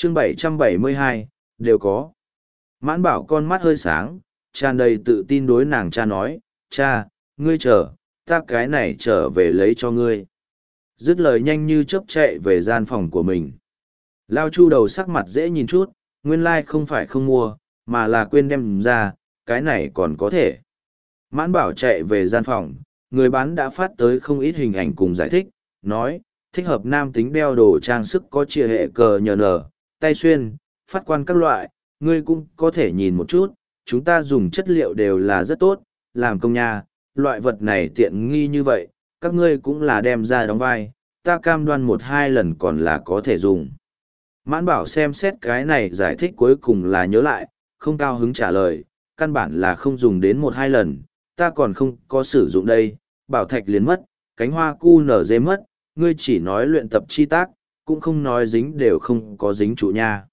chương 772, đều có. Mãn bảo con mắt hơi sáng, tràn đầy tự tin đối nàng cha nói, cha, ngươi chờ, ta cái này trở về lấy cho ngươi. Dứt lời nhanh như chớp chạy về gian phòng của mình. Lao Chu đầu sắc mặt dễ nhìn chút, nguyên lai không phải không mua, mà là quên đem ra, cái này còn có thể. Mãn bảo chạy về gian phòng, người bán đã phát tới không ít hình ảnh cùng giải thích, nói, thích hợp nam tính đeo đồ trang sức có chia hệ cờ nhờ nở, tay xuyên, phát quan các loại, ngươi cũng có thể nhìn một chút, chúng ta dùng chất liệu đều là rất tốt, làm công nha, loại vật này tiện nghi như vậy, các ngươi cũng là đem ra đóng vai, ta cam đoan 1-2 lần còn là có thể dùng. Mãn bảo xem xét cái này giải thích cuối cùng là nhớ lại, không cao hứng trả lời, căn bản là không dùng đến 1-2 lần, ta còn không có sử dụng đây, bảo thạch liền mất, cánh hoa cu nở dê mất, ngươi chỉ nói luyện tập chi tác, cũng không nói dính đều không có dính trụ nha.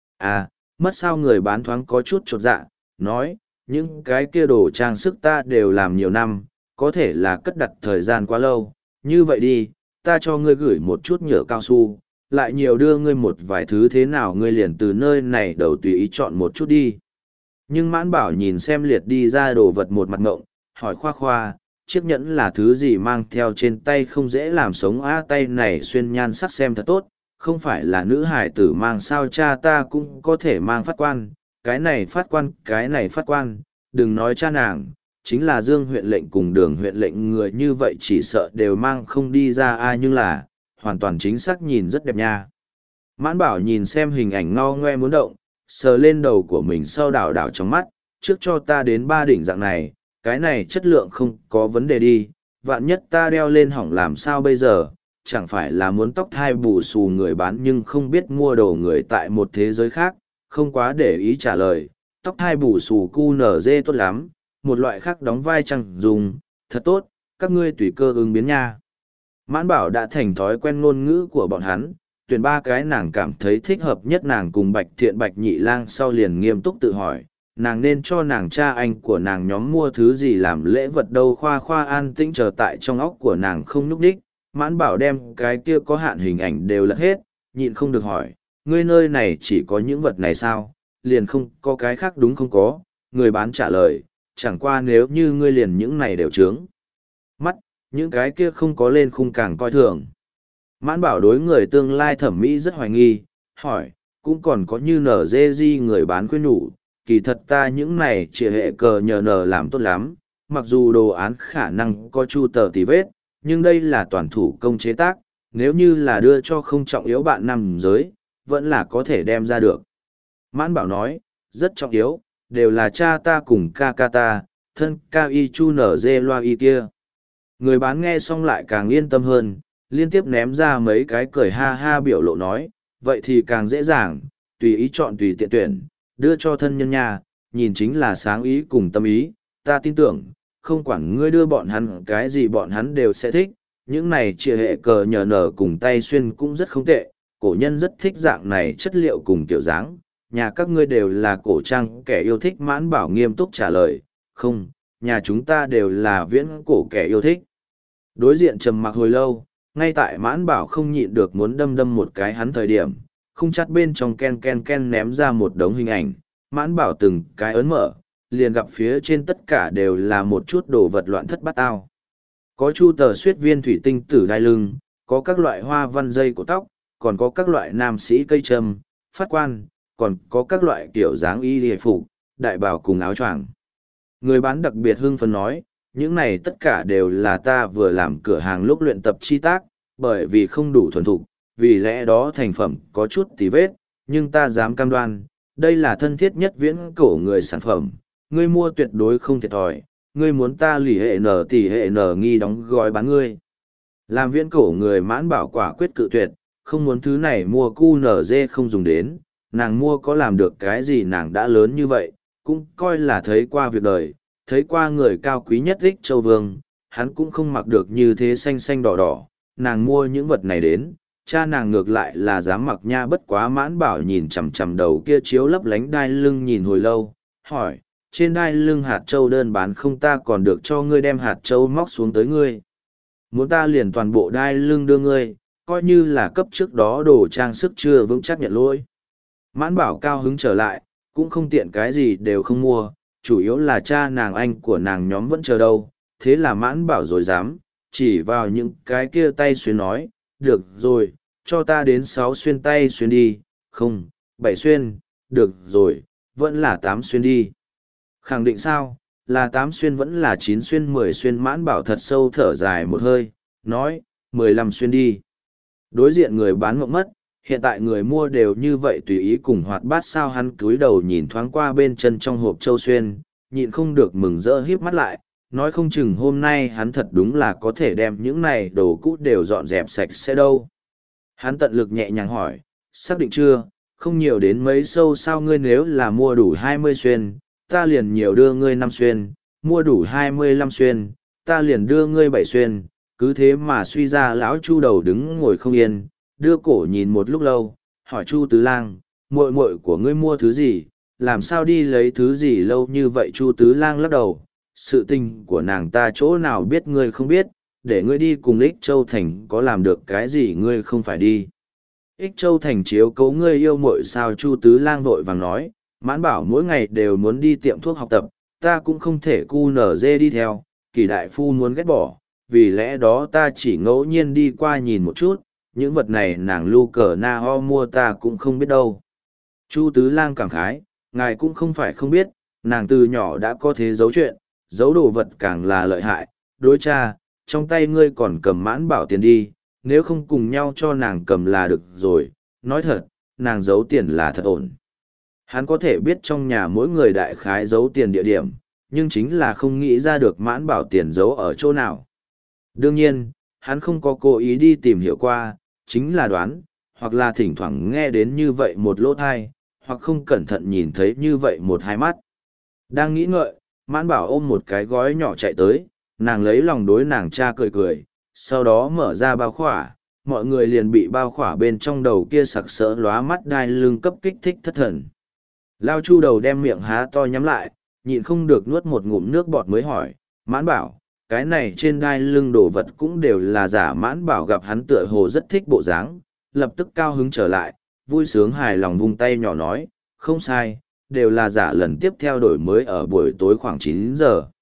À, mất sao người bán thoáng có chút chột dạ, nói, những cái kia đồ trang sức ta đều làm nhiều năm, có thể là cất đặt thời gian quá lâu, như vậy đi, ta cho ngươi gửi một chút nhựa cao su, lại nhiều đưa ngươi một vài thứ thế nào ngươi liền từ nơi này đầu tùy ý chọn một chút đi. Nhưng mãn bảo nhìn xem liệt đi ra đồ vật một mặt ngộng, hỏi khoa khoa, chiếc nhẫn là thứ gì mang theo trên tay không dễ làm sống tay này xuyên nhan sắc xem thật tốt, không phải là nữ hải tử mang sao cha ta cũng có thể mang phát quan, cái này phát quan, đừng nói cha nàng, chính là Dương huyện lệnh cùng Đường huyện lệnh người như vậy chỉ sợ đều mang không đi ra nhưng là, hoàn toàn chính xác nhìn rất đẹp nha. Mãn bảo nhìn xem hình ảnh ngao ngoe muốn động, sờ lên đầu của mình sau đảo đảo trong mắt, trước cho ta đến 3 đỉnh dạng này, cái này chất lượng không có vấn đề đi, vạn nhất ta đeo lên hỏng làm sao bây giờ, chẳng phải là muốn tóc thai bù xù người bán nhưng không biết mua đồ người tại một thế giới khác, không quá để ý trả lời, tóc thai bù xù cu nở dê tốt lắm, một loại khác đóng vai chẳng dùng, thật tốt, các ngươi tùy cơ ứng biến nha. Mãn bảo đã thành thói quen ngôn ngữ của bọn hắn, tuyển 3 cái nàng cảm thấy thích hợp nhất nàng cùng Bạch Thiện Bạch Nhị Lang sau liền nghiêm túc tự hỏi, nàng nên cho nàng cha anh của nàng nhóm mua thứ gì làm lễ vật đâu khoa khoa an tĩnh chờ tại trong óc của nàng không nhúc đích, mãn bảo đem cái kia có hạn hình ảnh đều lật hết, nhịn không được hỏi, ngươi nơi này chỉ có những vật này sao, liền không có cái khác đúng không có, người bán trả lời, chẳng qua nếu như ngươi liền những này đều trướng mắt, những cái kia không có lên khung càng coi thường. Mãn bảo đối người tương lai thẩm mỹ rất hoài nghi, hỏi, cũng còn có như nở dê di người bán khuyên nhủ, kỳ thật ta những này chỉ hệ cờ nhờ nở làm tốt lắm, mặc dù đồ án khả năng có chu tờ tì vết, nhưng đây là toàn thủ công chế tác, nếu như là đưa cho không trọng yếu bạn nam giới, vẫn là có thể đem ra được. Mãn bảo nói, rất trọng yếu, đều là cha ta cùng ca ca ta, thân ca y chu nở dê loa y kia. Người bán nghe xong lại càng yên tâm hơn, liên tiếp ném ra mấy cái cười ha ha biểu lộ nói, vậy thì càng dễ dàng, tùy ý chọn tùy tiện tuyển, đưa cho thân nhân nhà, nhìn chính là sáng ý cùng tâm ý, ta tin tưởng, không quản ngươi đưa bọn hắn cái gì bọn hắn đều sẽ thích, những này chia hệ cờ nhờ nở cùng tay xuyên cũng rất không tệ, cổ nhân rất thích dạng này chất liệu cùng kiểu dáng, nhà các ngươi đều là cổ trang kẻ yêu thích mãn bảo nghiêm túc trả lời, không, nhà chúng ta đều là viễn cổ kẻ yêu thích. Đối diện trầm mặc hồi lâu, ngay tại mãn bảo không nhịn được muốn đâm đâm một cái hắn thời điểm, không chắt bên trong ken ken ken ném ra một đống hình ảnh, mãn bảo từng cái ấn mở, liền gặp phía trên tất cả đều là một chút đồ vật loạn thất bát ao. Có chu tờ xuyết viên thủy tinh tử đai lưng, có các loại hoa văn dây của tóc, còn có các loại nam sĩ cây trâm, phát quan, còn có các loại kiểu dáng y hề phục, đại bào cùng áo choàng. Người bán đặc biệt hưng phấn nói, những này tất cả đều là ta vừa làm cửa hàng lúc luyện tập chi tác, bởi vì không đủ thuần thục, vì lẽ đó thành phẩm có chút tí vết, nhưng ta dám cam đoan, đây là thân thiết nhất viễn cổ người sản phẩm, ngươi mua tuyệt đối không thiệt thòi, ngươi muốn ta lì hệ nở tỷ hệ nở nghi đóng gói bán ngươi. Làm viễn cổ người mãn bảo quả quyết cự tuyệt, không muốn thứ này mua cu nở dê không dùng đến, nàng mua có làm được cái gì nàng đã lớn như vậy, cũng coi là thấy qua việc đời, thấy qua người cao quý nhất thích châu vương, hắn cũng không mặc được như thế xanh xanh đỏ đỏ, nàng mua những vật này đến, cha nàng ngược lại là dám mặc nha bất quá mãn bảo nhìn chằm chằm đầu kia chiếu lấp lánh đai lưng nhìn hồi lâu, hỏi, trên đai lưng hạt châu đơn bán không ta còn được cho ngươi đem hạt châu móc xuống tới ngươi. Muốn ta liền toàn bộ đai lưng đưa ngươi, coi như là cấp trước đó đồ trang sức chưa vững chắc nhận lỗi. Mãn bảo cao hứng trở lại, cũng không tiện cái gì đều không mua, chủ yếu là cha nàng anh của nàng nhóm vẫn chờ đâu, thế là mãn bảo rồi dám, chỉ vào những cái kia tay xuyên nói, được rồi, cho ta đến 6 xuyên tay xuyên đi, không, 7 xuyên, được rồi, vẫn là 8 xuyên đi. Khẳng định sao, là 8 xuyên vẫn là 9 xuyên 10 xuyên, mãn bảo thật sâu thở dài một hơi, nói, 15 xuyên đi. Đối diện người bán ngộng mất, hiện tại người mua đều như vậy tùy ý cùng hoạt bát sao, hắn cúi đầu nhìn thoáng qua bên chân trong hộp châu xuyên, nhịn không được mừng rỡ híp mắt lại, nói không chừng hôm nay hắn thật đúng là có thể đem những này đồ cũ đều dọn dẹp sạch sẽ đâu. Hắn tận lực nhẹ nhàng hỏi, xác định chưa, không nhiều đến mấy sâu sao, ngươi nếu là mua đủ 20 xuyên, ta liền nhiều đưa ngươi 5 xuyên, mua đủ 25 xuyên, ta liền đưa ngươi 7 xuyên, cứ thế mà suy ra. Lão Chu đầu đứng ngồi không yên, đưa cổ nhìn một lúc lâu, hỏi Chu Tứ Lang, muội muội của ngươi mua thứ gì, làm sao đi lấy thứ gì lâu như vậy? Chu Tứ Lang lắc đầu, sự tình của nàng ta chỗ nào biết ngươi không biết, để ngươi đi cùng Ích Châu Thành có làm được cái gì ngươi không phải đi. Ích Châu Thành chiếu cố ngươi yêu muội sao? Chu Tứ Lang vội vàng nói, mãn bảo mỗi ngày đều muốn đi tiệm thuốc học tập, ta cũng không thể cu nở dê đi theo, Kỳ đại phu muốn ghét bỏ, vì lẽ đó ta chỉ ngẫu nhiên đi qua nhìn một chút, những vật này nàng Lu Cờ Na Ho mua ta cũng không biết đâu. Chu Tứ Lang cảm khái, ngài cũng không phải không biết, nàng từ nhỏ đã có thế giấu chuyện, giấu đồ vật càng là lợi hại. Đối cha, trong tay ngươi còn cầm mãn bảo tiền đi, nếu không cùng nhau cho nàng cầm là được rồi, nói thật, nàng giấu tiền là thật ổn. Hắn có thể biết trong nhà mỗi người đại khái giấu tiền địa điểm, nhưng chính là không nghĩ ra được mãn bảo tiền giấu ở chỗ nào. Đương nhiên, hắn không có cố ý đi tìm hiểu qua, chính là đoán, hoặc là thỉnh thoảng nghe đến như vậy một lỗ thai, hoặc không cẩn thận nhìn thấy như vậy một hai mắt. Đang nghĩ ngợi, mãn bảo ôm một cái gói nhỏ chạy tới, nàng lấy lòng đối nàng cha cười cười, sau đó mở ra bao khỏa, mọi người liền bị bao khỏa bên trong đầu kia sặc sỡ lóa mắt đai lưng cấp kích thích thất thần. Lao Chu đầu đem miệng há to nhắm lại, nhịn không được nuốt một ngụm nước bọt mới hỏi, mãn bảo, cái này trên đai lưng đồ vật cũng đều là giả? Mãn bảo gặp hắn tựa hồ rất thích bộ dáng, lập tức cao hứng trở lại, vui sướng hài lòng vung tay nhỏ nói, không sai, đều là giả. Lần tiếp theo đổi mới ở buổi tối khoảng 9 giờ.